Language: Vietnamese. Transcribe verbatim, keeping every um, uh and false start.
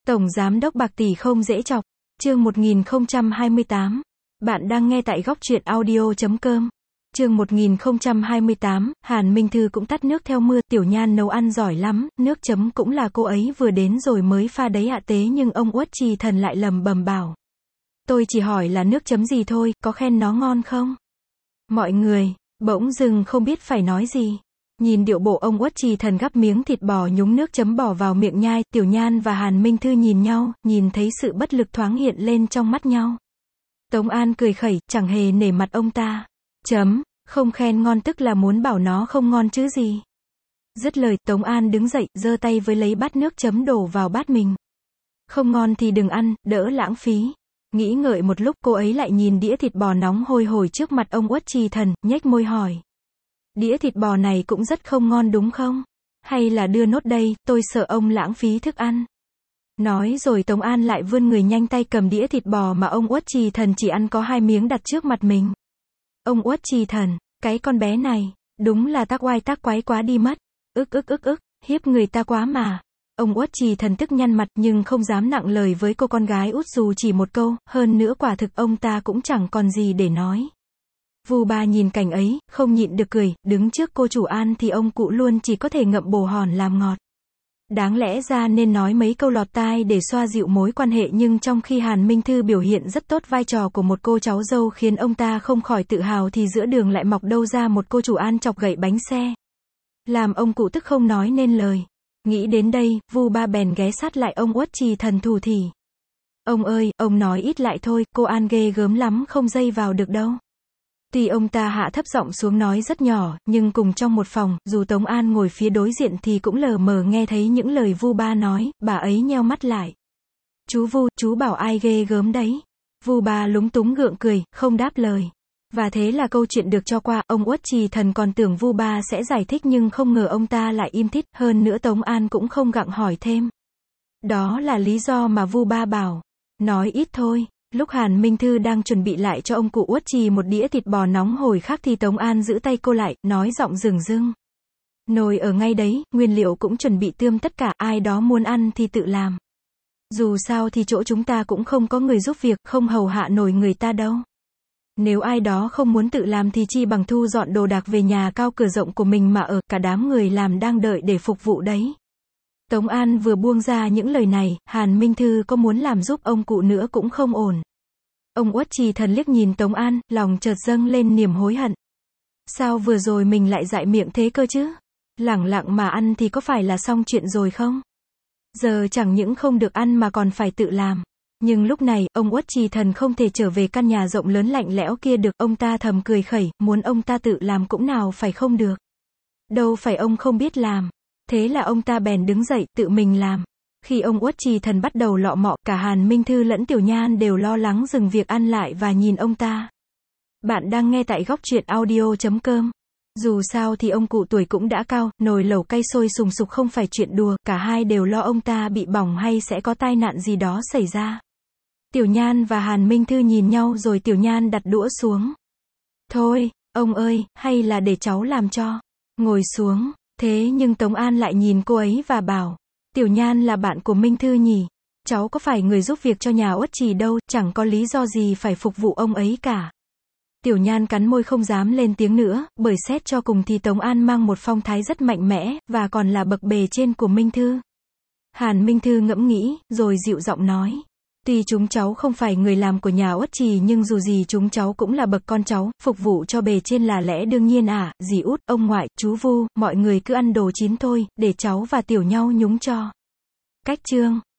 Tổng Giám đốc bạc tỷ không dễ chọc. Chương một nghìn không trăm hai mươi tám. Bạn đang nghe tại góc truyện audio chấm com. Chương một nghìn không trăm hai mươi tám, Hàn Minh Thư cũng tắt nước theo mưa, Tiểu Nhan nấu ăn giỏi lắm, nước chấm cũng là cô ấy vừa đến rồi mới pha đấy ạ, tế nhưng ông Uất Trì Thần lại lầm bầm bảo. Tôi chỉ hỏi là nước chấm gì thôi, có khen nó ngon không? Mọi người, bỗng dưng không biết phải nói gì. Nhìn điệu bộ ông Uất Trì Thần gắp miếng thịt bò nhúng nước chấm bỏ vào miệng nhai, Tiểu Nhan và Hàn Minh Thư nhìn nhau, nhìn thấy sự bất lực thoáng hiện lên trong mắt nhau. Tống An cười khẩy, chẳng hề nể mặt ông ta. Chấm, không khen ngon tức là muốn bảo nó không ngon chứ gì. Dứt lời, Tống An đứng dậy, giơ tay với lấy bát nước chấm đổ vào bát mình. Không ngon thì đừng ăn, đỡ lãng phí. Nghĩ ngợi một lúc, cô ấy lại nhìn đĩa thịt bò nóng hôi hổi trước mặt ông Uất Trì Thần, nhếch môi hỏi. Đĩa thịt bò này cũng rất không ngon đúng không? Hay là đưa nốt đây, tôi sợ ông lãng phí thức ăn. Nói rồi Tống An lại vươn người nhanh tay cầm đĩa thịt bò mà ông Uất Trì Thần chỉ ăn có hai miếng đặt trước mặt mình. Ông Uất Trì Thần, cái con bé này, đúng là tác oai tác quái quá đi mất. Ức ức ức ức, hiếp người ta quá mà. Ông Uất Trì Thần tức nhăn mặt nhưng không dám nặng lời với cô con gái út dù chỉ một câu, hơn nữa quả thực ông ta cũng chẳng còn gì để nói. Vu Ba nhìn cảnh ấy, không nhịn được cười, đứng trước cô chủ An thì ông cụ luôn chỉ có thể ngậm bồ hòn làm ngọt. Đáng lẽ ra nên nói mấy câu lọt tai để xoa dịu mối quan hệ, nhưng trong khi Hàn Minh Thư biểu hiện rất tốt vai trò của một cô cháu dâu khiến ông ta không khỏi tự hào thì giữa đường lại mọc đâu ra một cô chủ An chọc gậy bánh xe. Làm ông cụ tức không nói nên lời. Nghĩ đến đây, Vu Ba bèn ghé sát lại ông Uất Trì Thần thủ thỉ. Ông ơi, ông nói ít lại thôi, cô An ghê gớm lắm không dây vào được đâu. Tuy ông ta hạ thấp giọng xuống nói rất nhỏ, nhưng cùng trong một phòng, dù Tống An ngồi phía đối diện thì cũng lờ mờ nghe thấy những lời Vu Ba nói, bà ấy nheo mắt lại. Chú Vu, chú bảo ai ghê gớm đấy? Vu Ba lúng túng gượng cười, không đáp lời. Và thế là câu chuyện được cho qua, ông Uất Trì Thần còn tưởng Vu Ba sẽ giải thích nhưng không ngờ ông ta lại im thít, hơn nữa Tống An cũng không gặng hỏi thêm. Đó là lý do mà Vu Ba bảo, nói ít thôi. Lúc Hàn Minh Thư đang chuẩn bị lại cho ông cụ Uất Trì một đĩa thịt bò nóng hổi khác thì Tống An giữ tay cô lại, nói giọng rừng rưng. Nồi ở ngay đấy, nguyên liệu cũng chuẩn bị tươm tất cả, ai đó muốn ăn thì tự làm. Dù sao thì chỗ chúng ta cũng không có người giúp việc, không hầu hạ nổi người ta đâu. Nếu ai đó không muốn tự làm thì chi bằng thu dọn đồ đạc về nhà cao cửa rộng của mình mà ở, cả đám người làm đang đợi để phục vụ đấy. Tống An vừa buông ra những lời này, Hàn Minh Thư có muốn làm giúp ông cụ nữa cũng không ổn. Ông Uất Trì Thần liếc nhìn Tống An, lòng chợt dâng lên niềm hối hận. Sao vừa rồi mình lại dại miệng thế cơ chứ? Lẳng lặng mà ăn thì có phải là xong chuyện rồi không? Giờ chẳng những không được ăn mà còn phải tự làm. Nhưng lúc này, ông Uất Trì Thần không thể trở về căn nhà rộng lớn lạnh lẽo kia được, ông ta thầm cười khẩy, muốn ông ta tự làm cũng nào phải không được. Đâu phải ông không biết làm. Thế là ông ta bèn đứng dậy, tự mình làm. Khi ông Uất Trì Thần bắt đầu lọ mọ, cả Hàn Minh Thư lẫn Tiểu Nhan đều lo lắng dừng việc ăn lại và nhìn ông ta. Bạn đang nghe tại góc truyện audio chấm com. Dù sao thì ông cụ tuổi cũng đã cao, nồi lẩu cay sôi sùng sục không phải chuyện đùa, cả hai đều lo ông ta bị bỏng hay sẽ có tai nạn gì đó xảy ra. Tiểu Nhan và Hàn Minh Thư nhìn nhau rồi Tiểu Nhan đặt đũa xuống. Thôi, ông ơi, hay là để cháu làm cho. Ngồi xuống. Thế nhưng Tống An lại nhìn cô ấy và bảo, Tiểu Nhan là bạn của Minh Thư nhỉ? Cháu có phải người giúp việc cho nhà Uất Trì đâu, chẳng có lý do gì phải phục vụ ông ấy cả. Tiểu Nhan cắn môi không dám lên tiếng nữa, bởi xét cho cùng thì Tống An mang một phong thái rất mạnh mẽ, và còn là bậc bề trên của Minh Thư. Hàn Minh Thư ngẫm nghĩ, rồi dịu giọng nói. Tuy chúng cháu không phải người làm của nhà Uất Trì nhưng dù gì chúng cháu cũng là bậc con cháu, phục vụ cho bề trên là lẽ đương nhiên à, dì út, ông ngoại, chú Vu, mọi người cứ ăn đồ chín thôi, để cháu và Tiểu Nhau nhúng cho. Cách chương